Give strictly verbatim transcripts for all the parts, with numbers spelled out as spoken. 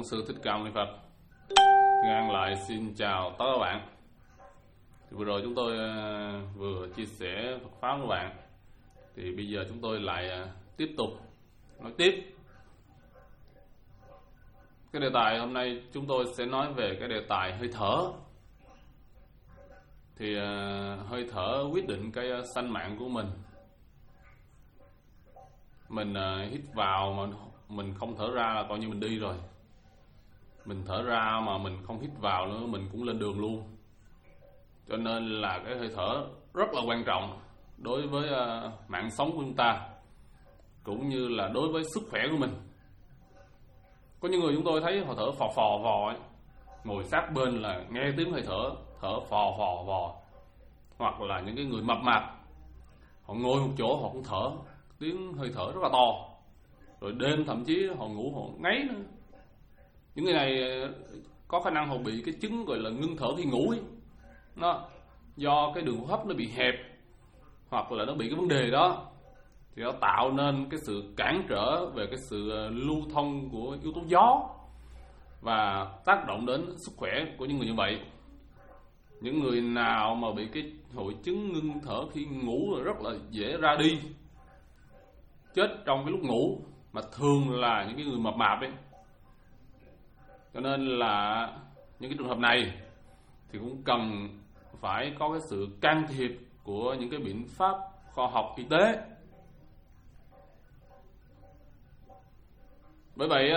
Sư Thích Ca Mâu Ni Phật. Ngang lại xin chào tất cả các bạn. Thì vừa rồi chúng tôi uh, vừa chia sẻ Phật pháp với các bạn. Thì bây giờ chúng tôi lại uh, tiếp tục nói tiếp. Cái đề tài hôm nay chúng tôi sẽ nói về cái đề tài hơi thở. Thì uh, hơi thở quyết định cái uh, sanh mạng của mình. Mình uh, hít vào mà mình không thở ra là coi như mình đi rồi. Mình thở ra mà mình không hít vào nữa mình cũng lên đường luôn. Cho nên là cái hơi thở rất là quan trọng đối với uh, mạng sống của chúng ta, cũng như là đối với sức khỏe của mình. Có những người chúng tôi thấy họ thở phò phò vò ấy, ngồi sát bên là nghe tiếng hơi thở, thở phò phò vò. Hoặc là những cái người mập mạp, họ ngồi một chỗ họ cũng thở, tiếng hơi thở rất là to. Rồi đêm thậm chí họ ngủ họ ngáy nữa. Những người này có khả năng họ bị cái chứng gọi là ngưng thở khi ngủ ấy. Nó do cái đường hô hấp nó bị hẹp, hoặc là nó bị cái vấn đề đó, thì nó tạo nên cái sự cản trở về cái sự lưu thông của yếu tố gió và tác động đến sức khỏe của những người như vậy. Những người nào mà bị cái hội chứng ngưng thở khi ngủ là rất là dễ ra đi, chết trong cái lúc ngủ, mà thường là những cái người mập mạp ấy. Cho nên là những cái trường hợp này thì cũng cần phải có cái sự can thiệp của những cái biện pháp khoa học y tế. Bởi vậy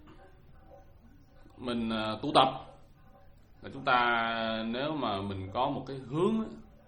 mình tu tập là chúng ta, nếu mà mình có một cái hướng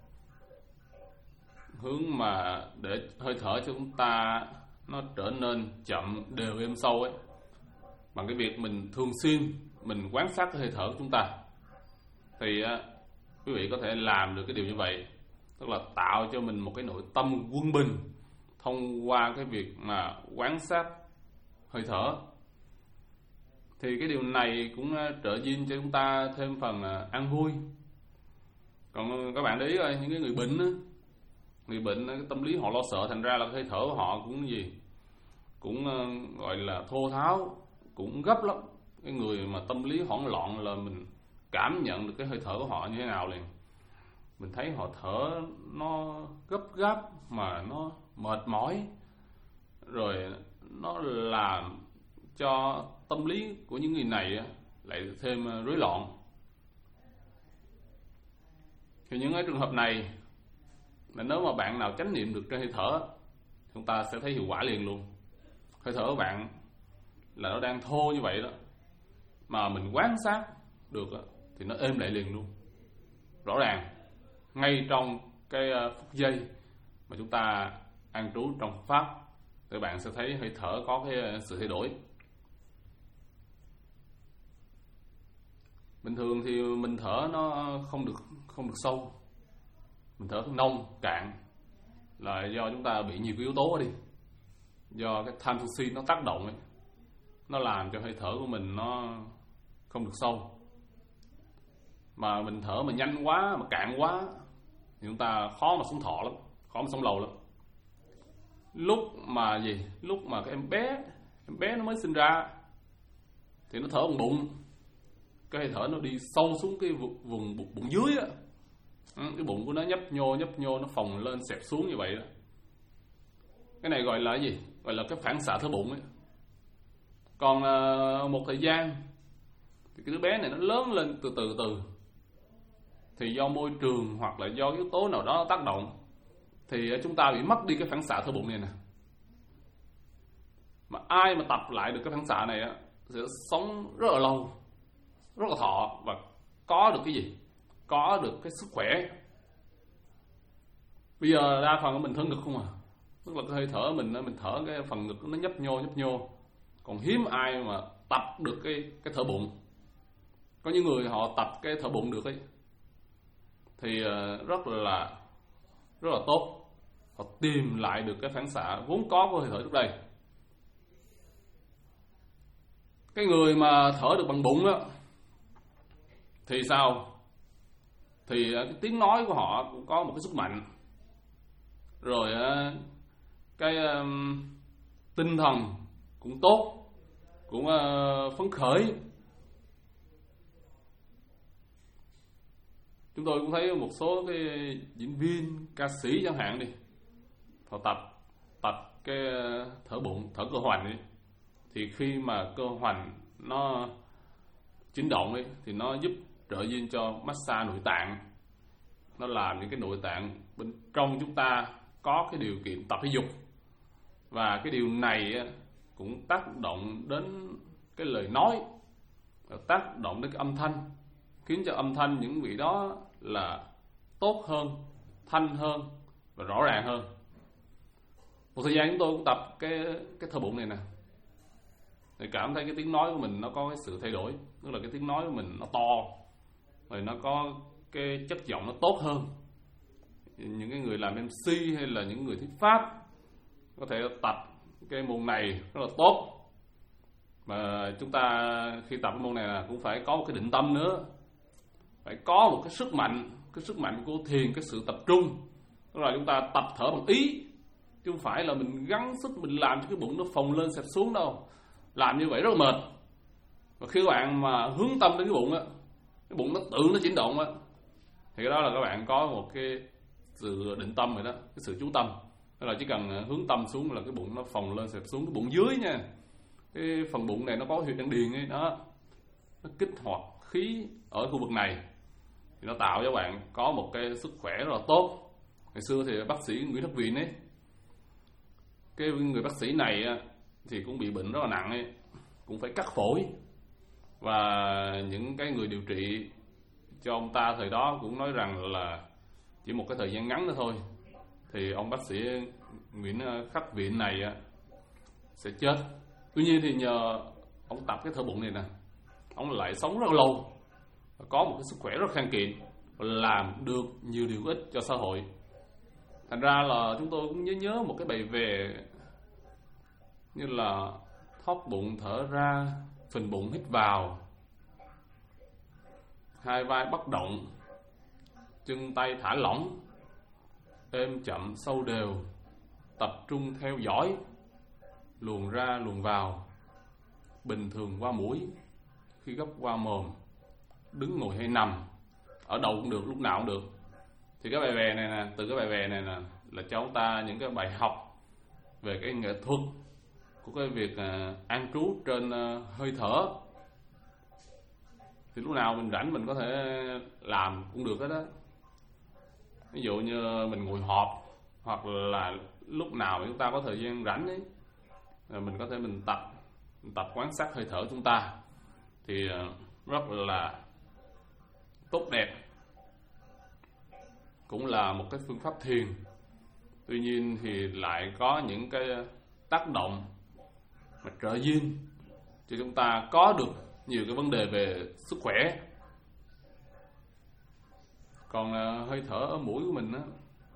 hướng mà để hơi thở cho chúng ta nó trở nên chậm, đều, êm, sâu ấy, bằng cái việc mình thường xuyên mình quan sát cái hơi thở của chúng ta, thì á, quý vị có thể làm được cái điều như vậy, tức là tạo cho mình một cái nội tâm quân bình thông qua cái việc mà quan sát hơi thở. Thì cái điều này cũng trợ duyên cho chúng ta thêm phần an vui. Còn các bạn để ý coi, những cái người bệnh á, người bệnh cái tâm lý họ lo sợ, thành ra là hơi thở của họ cũng gì cũng uh, gọi là thô tháo, cũng gấp lắm. Cái người mà tâm lý hoảng loạn là mình cảm nhận được cái hơi thở của họ như thế nào liền. Mình thấy họ thở nó gấp gáp mà nó mệt mỏi, rồi nó làm cho tâm lý của những người này lại thêm rối loạn. Thì những cái trường hợp này là nếu mà bạn nào chánh niệm được trên hơi thở, chúng ta sẽ thấy hiệu quả liền luôn. Hơi thở của bạn là nó đang thô như vậy đó, mà mình quan sát được thì nó êm lại liền luôn. Rõ ràng ngay trong cái phút giây mà chúng ta an trú trong pháp, thì bạn sẽ thấy hơi thở có cái sự thay đổi. Bình thường thì mình thở nó không được không được sâu, mình thở nông cạn là do chúng ta bị nhiều cái yếu tố đi, do cái tham sân si nó tác động ấy, nó làm cho hơi thở của mình nó không được sâu. Mà mình thở mà nhanh quá, mà cạn quá thì chúng ta khó mà sống thọ lắm, khó mà sống lâu lắm. Lúc mà gì lúc mà cái em bé em bé nó mới sinh ra thì nó thở bằng bụng, cái hơi thở nó đi sâu xuống cái vùng, vùng bụng, bụng dưới á. Cái bụng của nó nhấp nhô nhấp nhô, nó phồng lên xẹp xuống như vậy đó. Cái này gọi là cái gì? Gọi là cái phản xạ thở bụng ấy. Còn uh, một thời gian thì cái đứa bé này nó lớn lên từ từ từ, thì do môi trường hoặc là do yếu tố nào đó tác động, thì chúng ta bị mất đi cái phản xạ thở bụng này nè. Mà ai mà tập lại được cái phản xạ này á sẽ sống rất là lâu, rất là thọ, và có được cái gì? Có được cái sức khỏe. Bây giờ đa phần mình thở ngực không à, tức là cái hơi thở mình mình thở cái phần ngực nó nhấp nhô nhấp nhô. Còn hiếm ai mà tập được cái cái thở bụng. Có những người họ tập cái thở bụng được ấy, thì rất là rất là tốt. Họ tìm lại được cái phản xạ vốn có của hơi thở trước đây. Cái người mà thở được bằng bụng á thì sao? Thì cái tiếng nói của họ cũng có một cái sức mạnh, rồi cái um, tinh thần cũng tốt, cũng uh, phấn khởi, chúng tôi cũng thấy một số cái diễn viên, ca sĩ chẳng hạn đi, họ tập tập cái thở bụng, thở cơ hoành đi, thì khi mà cơ hoành nó chuyển động ấy, thì nó giúp trợ duyên cho massage nội tạng, nó làm những cái nội tạng bên trong chúng ta có cái điều kiện tập thể dục, và cái điều này cũng tác động đến cái lời nói, tác động đến cái âm thanh, khiến cho âm thanh những vị đó là tốt hơn, thanh hơn và rõ ràng hơn. Một thời gian chúng tôi cũng tập cái cái thở bụng này nè, thì cảm thấy cái tiếng nói của mình nó có cái sự thay đổi, tức là cái tiếng nói của mình nó to, rồi nó có cái chất giọng nó tốt hơn. Những cái người làm em xê hay là những người thuyết pháp có thể tập cái môn này rất là tốt. Mà chúng ta khi tập cái môn này là cũng phải có một cái định tâm nữa, phải có một cái sức mạnh, cái sức mạnh của thiền, cái sự tập trung. Tức là chúng ta tập thở bằng ý, chứ không phải là mình gắng sức mình làm cho cái bụng nó phồng lên xẹp xuống đâu. Làm như vậy rất là mệt. Và khi các bạn mà hướng tâm đến cái bụng á, cái bụng nó tự nó chuyển động á, thì cái đó là các bạn có một cái sự định tâm rồi đó, cái sự chú tâm. Tức là chỉ cần hướng tâm xuống là cái bụng nó phồng lên xẹp xuống. Cái bụng dưới nha, cái phần bụng này nó có huyệt đan điền ấy đó, nó kích hoạt khí ở khu vực này thì nó tạo cho bạn có một cái sức khỏe rất là tốt. Ngày xưa thì bác sĩ Nguyễn Đức Viện ấy, cái người bác sĩ này thì cũng bị bệnh rất là nặng ấy, cũng phải cắt phổi, và những cái người điều trị cho ông ta thời đó cũng nói rằng là chỉ một cái thời gian ngắn nữa thôi thì ông bác sĩ Nguyễn Khắc Viện này sẽ chết. Tuy nhiên thì nhờ ông tập cái thở bụng này nè, ông lại sống rất lâu, có một cái sức khỏe rất khang kiện, làm được nhiều điều ích cho xã hội. Thành ra là chúng tôi cũng nhớ nhớ một cái bài về như là thóp bụng thở ra, phình bụng hít vào, hai vai bất động, chân tay thả lỏng, êm chậm sâu đều, tập trung theo dõi, luồn ra luồn vào, bình thường qua mũi, khi gấp qua mồm, đứng ngồi hay nằm, ở đâu cũng được, lúc nào cũng được. Thì cái bài về này nè, từ cái bài về này nè là cho chúng ta những cái bài học về cái nghệ thuật của cái việc uh, an trú trên uh, hơi thở. Thì lúc nào mình rảnh mình có thể làm cũng được hết đó. Ví dụ như mình ngồi họp, hoặc là lúc nào chúng ta có thời gian rảnh ấy, rồi mình có thể mình tập mình tập quan sát hơi thở chúng ta, thì uh, rất là tốt đẹp, cũng là một cái phương pháp thiền. Tuy nhiên thì lại có những cái tác động mà trợ duyên cho chúng ta có được nhiều cái vấn đề về sức khỏe. Còn uh, hơi thở ở mũi của mình á,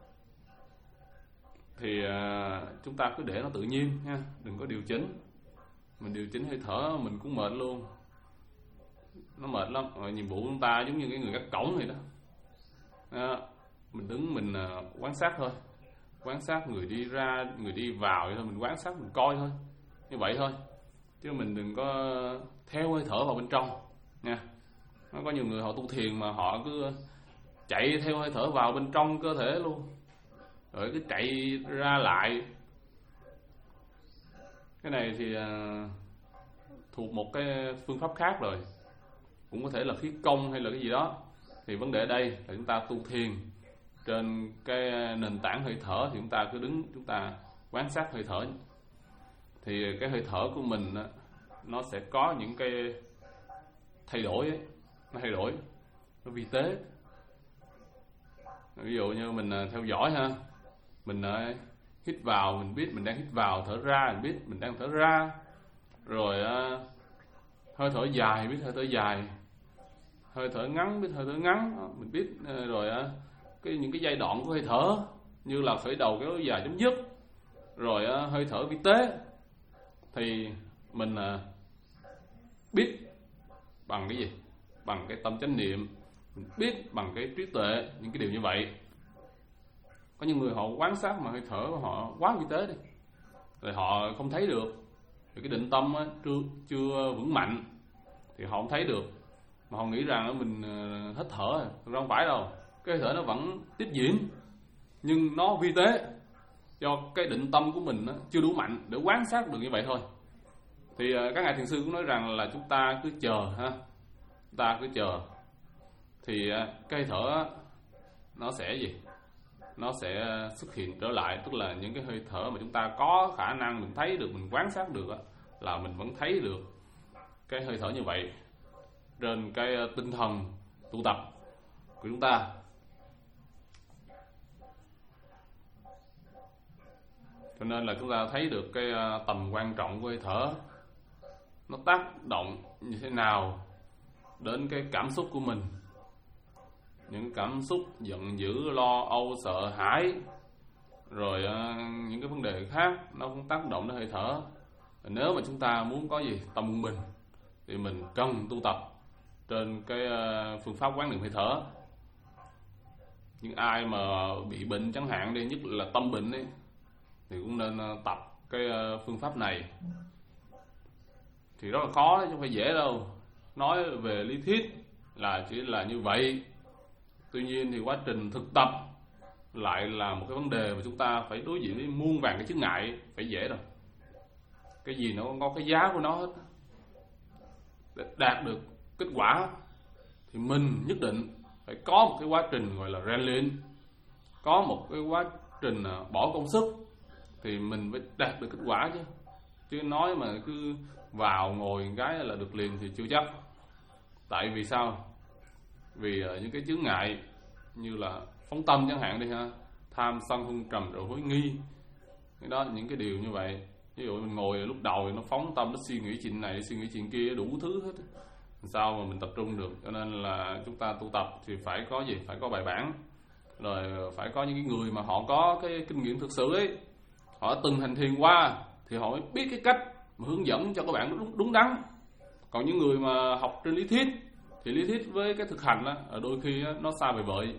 thì uh, chúng ta cứ để nó tự nhiên nha, đừng có điều chỉnh. Mình điều chỉnh hơi thở mình cũng mệt luôn, nó mệt lắm. Rồi nhiệm vụ của chúng ta giống như cái người gác cổng vậy đó, đó. Mình đứng mình uh, quan sát thôi, quan sát người đi ra, người đi vào vậy thôi, mình quan sát, mình coi thôi, như vậy thôi, chứ mình đừng có theo hơi thở vào bên trong nha. Nó có nhiều người họ tu thiền mà họ cứ chạy theo hơi thở vào bên trong cơ thể luôn, rồi cứ chạy ra lại. Cái này thì uh, thuộc một cái phương pháp khác rồi, cũng có thể là khí công hay là cái gì đó. Thì vấn đề ở đây là chúng ta tu thiền trên cái nền tảng hơi thở, thì chúng ta cứ đứng, chúng ta quan sát hơi thở, thì cái hơi thở của mình nó sẽ có những cái thay đổi ấy, nó thay đổi, nó vi tế. Ví dụ như mình theo dõi ha, mình hít vào mình biết mình đang hít vào, thở ra mình biết mình đang thở ra, rồi hơi thở dài biết hơi thở dài, hơi thở ngắn biết hơi thở ngắn, mình biết. Rồi cái những cái giai đoạn của hơi thở như là khởi đầu kéo dài chấm dứt, rồi hơi thở vi tế, thì mình biết bằng cái gì? Bằng cái tâm chánh niệm, mình biết bằng cái trí tuệ những cái điều như vậy. Có những người họ quan sát mà hơi thở của họ quá vi tế đi, rồi họ không thấy được, rồi cái định tâm chưa chưa vững mạnh thì họ không thấy được. mà họ nghĩ rằng mình hít thở, không phải đâu. Cái hơi thở nó vẫn tiếp diễn, nhưng nó vi tế, do cái định tâm của mình chưa đủ mạnh để quan sát được như vậy thôi. Thì các ngài thiền sư cũng nói rằng là chúng ta cứ chờ ha, chúng ta cứ chờ thì cái hơi thở nó sẽ gì? Nó sẽ xuất hiện trở lại, tức là những cái hơi thở mà chúng ta có khả năng mình thấy được, mình quan sát được là mình vẫn thấy được cái hơi thở như vậy trên cái tinh thần tu tập của chúng ta. Cho nên là chúng ta thấy được cái tầm quan trọng của hơi thở, nó tác động như thế nào đến cái cảm xúc của mình. Những cảm xúc giận dữ, lo âu, sợ hãi, rồi uh, những cái vấn đề khác nó cũng tác động đến hơi thở. Nếu mà chúng ta muốn có gì tâm quân bình thì mình cần tu tập trên cái uh, phương pháp quán niệm hơi thở. Những ai mà bị bệnh chẳng hạn đi, nhất là tâm bệnh ấy, thì cũng nên uh, tập cái uh, phương pháp này. Thì rất là khó, chứ không phải dễ đâu. Nói về lý thuyết là chỉ là như vậy. Tuy nhiên thì quá trình thực tập lại là một cái vấn đề mà chúng ta phải đối diện với muôn vàn cái chướng ngại. Phải dễ đâu. Cái gì nó có cái giá của nó hết. Để đạt được kết quả thì mình nhất định phải có một cái quá trình gọi là rèn luyện, có một cái quá trình bỏ công sức thì mình phải đạt được kết quả chứ. Chứ nói mà cứ vào ngồi cái là được liền thì chưa chắc. Tại vì sao? Vì uh, những cái chướng ngại như là phóng tâm chẳng hạn đi ha, tham sân hung trầm rồi hối nghi, cái đó những cái điều như vậy. Ví dụ mình ngồi lúc đầu thì nó phóng tâm, nó suy nghĩ chuyện này suy nghĩ chuyện kia đủ thứ hết, sao mà mình tập trung được. Cho nên là chúng ta tu tập thì phải có gì? Phải có bài bản, rồi phải có những cái người mà họ có cái kinh nghiệm thực sự ấy, họ từng hành thiền qua thì họ mới biết cái cách mà hướng dẫn cho các bạn đúng, đúng đắn. Còn những người mà học trên lý thuyết thì lý thuyết với cái thực hành đó, đôi khi nó xa vời vợi.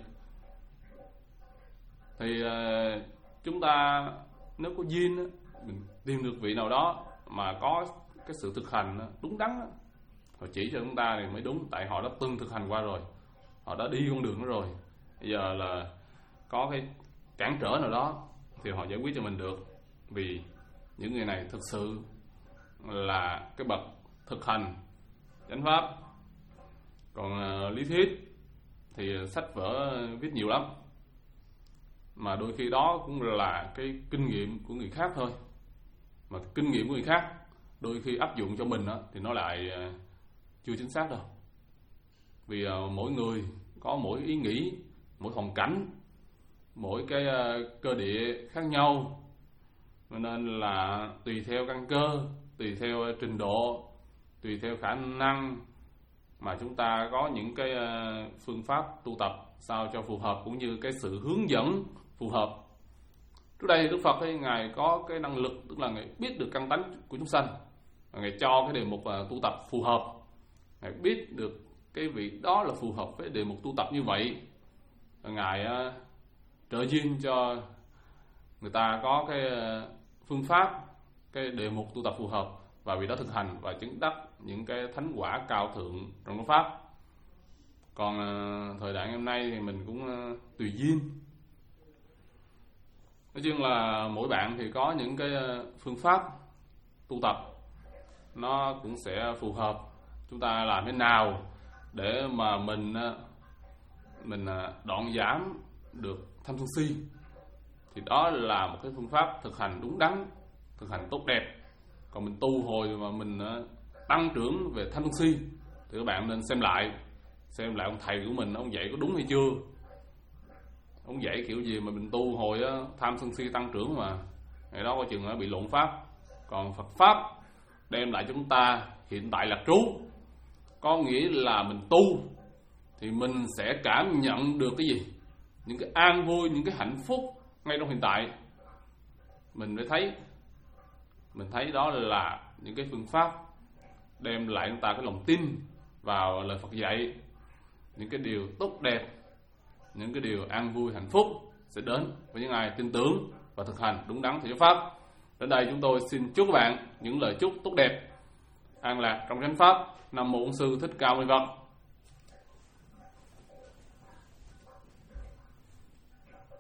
Thì uh, chúng ta nếu có duyên mình tìm được vị nào đó mà có cái sự thực hành đúng đắn, họ chỉ cho chúng ta thì mới đúng. Tại họ đã từng thực hành qua rồi, họ đã đi con đường đó rồi. Bây giờ là có cái cản trở nào đó thì họ giải quyết cho mình được. Vì những người này thực sự là cái bậc thực hành chánh pháp. Còn uh, lý thuyết thì sách vở viết nhiều lắm, mà đôi khi đó cũng là cái kinh nghiệm của người khác thôi. Mà kinh nghiệm của người khác đôi khi áp dụng cho mình đó, thì nó lại uh, chưa chính xác đâu. Vì uh, mỗi người có mỗi ý nghĩ, mỗi hoàn cảnh, mỗi cái uh, cơ địa khác nhau. Cho nên là tùy theo căn cơ, tùy theo trình độ, tùy theo khả năng mà chúng ta có những cái phương pháp tu tập sao cho phù hợp, cũng như cái sự hướng dẫn phù hợp. Trước đây Đức Phật ấy, Ngài có cái năng lực, tức là Ngài biết được căn tánh của chúng sanh, Ngài cho cái đề mục tu tập phù hợp. Ngài biết được cái vị đó là phù hợp với đề mục tu tập như vậy, Ngài uh, trợ duyên cho người ta có cái phương pháp, cái đề mục tu tập phù hợp, và vì đó thực hành và chứng đắc những cái thánh quả cao thượng trong cái pháp. Còn uh, thời đại hôm nay thì mình cũng uh, tùy duyên. Nói chung là mỗi bạn thì có những cái uh, phương pháp tu tập nó cũng sẽ phù hợp. Chúng ta làm thế nào để mà mình uh, mình uh, đoạn giảm được tham sân si, thì đó là một cái phương pháp thực hành đúng đắn, thực hành tốt đẹp. Còn mình tu hồi mà mình tăng trưởng về tham sân si thì các bạn nên xem lại xem lại ông thầy của mình, ông dạy có đúng hay chưa. Ông dạy kiểu gì mà mình tu hồi á, tham sân si tăng trưởng mà ngày đó coi chừng nó bị lộn pháp. Còn Phật pháp đem lại cho chúng ta hiện tại lạc trú, có nghĩa là mình tu thì mình sẽ cảm nhận được cái gì? Những cái an vui, những cái hạnh phúc ngay trong hiện tại. Mình mới thấy Mình thấy đó là những cái phương pháp đem lại chúng ta cái lòng tin vào lời Phật dạy. Những cái điều tốt đẹp, những cái điều an vui hạnh phúc sẽ đến với những ai tin tưởng và thực hành đúng đắn theo pháp. Đến đây chúng tôi xin chúc các bạn những lời chúc tốt đẹp, an lạc trong chánh pháp. Nam mô Bổn Sư Thích Ca Mâu Ni Phật.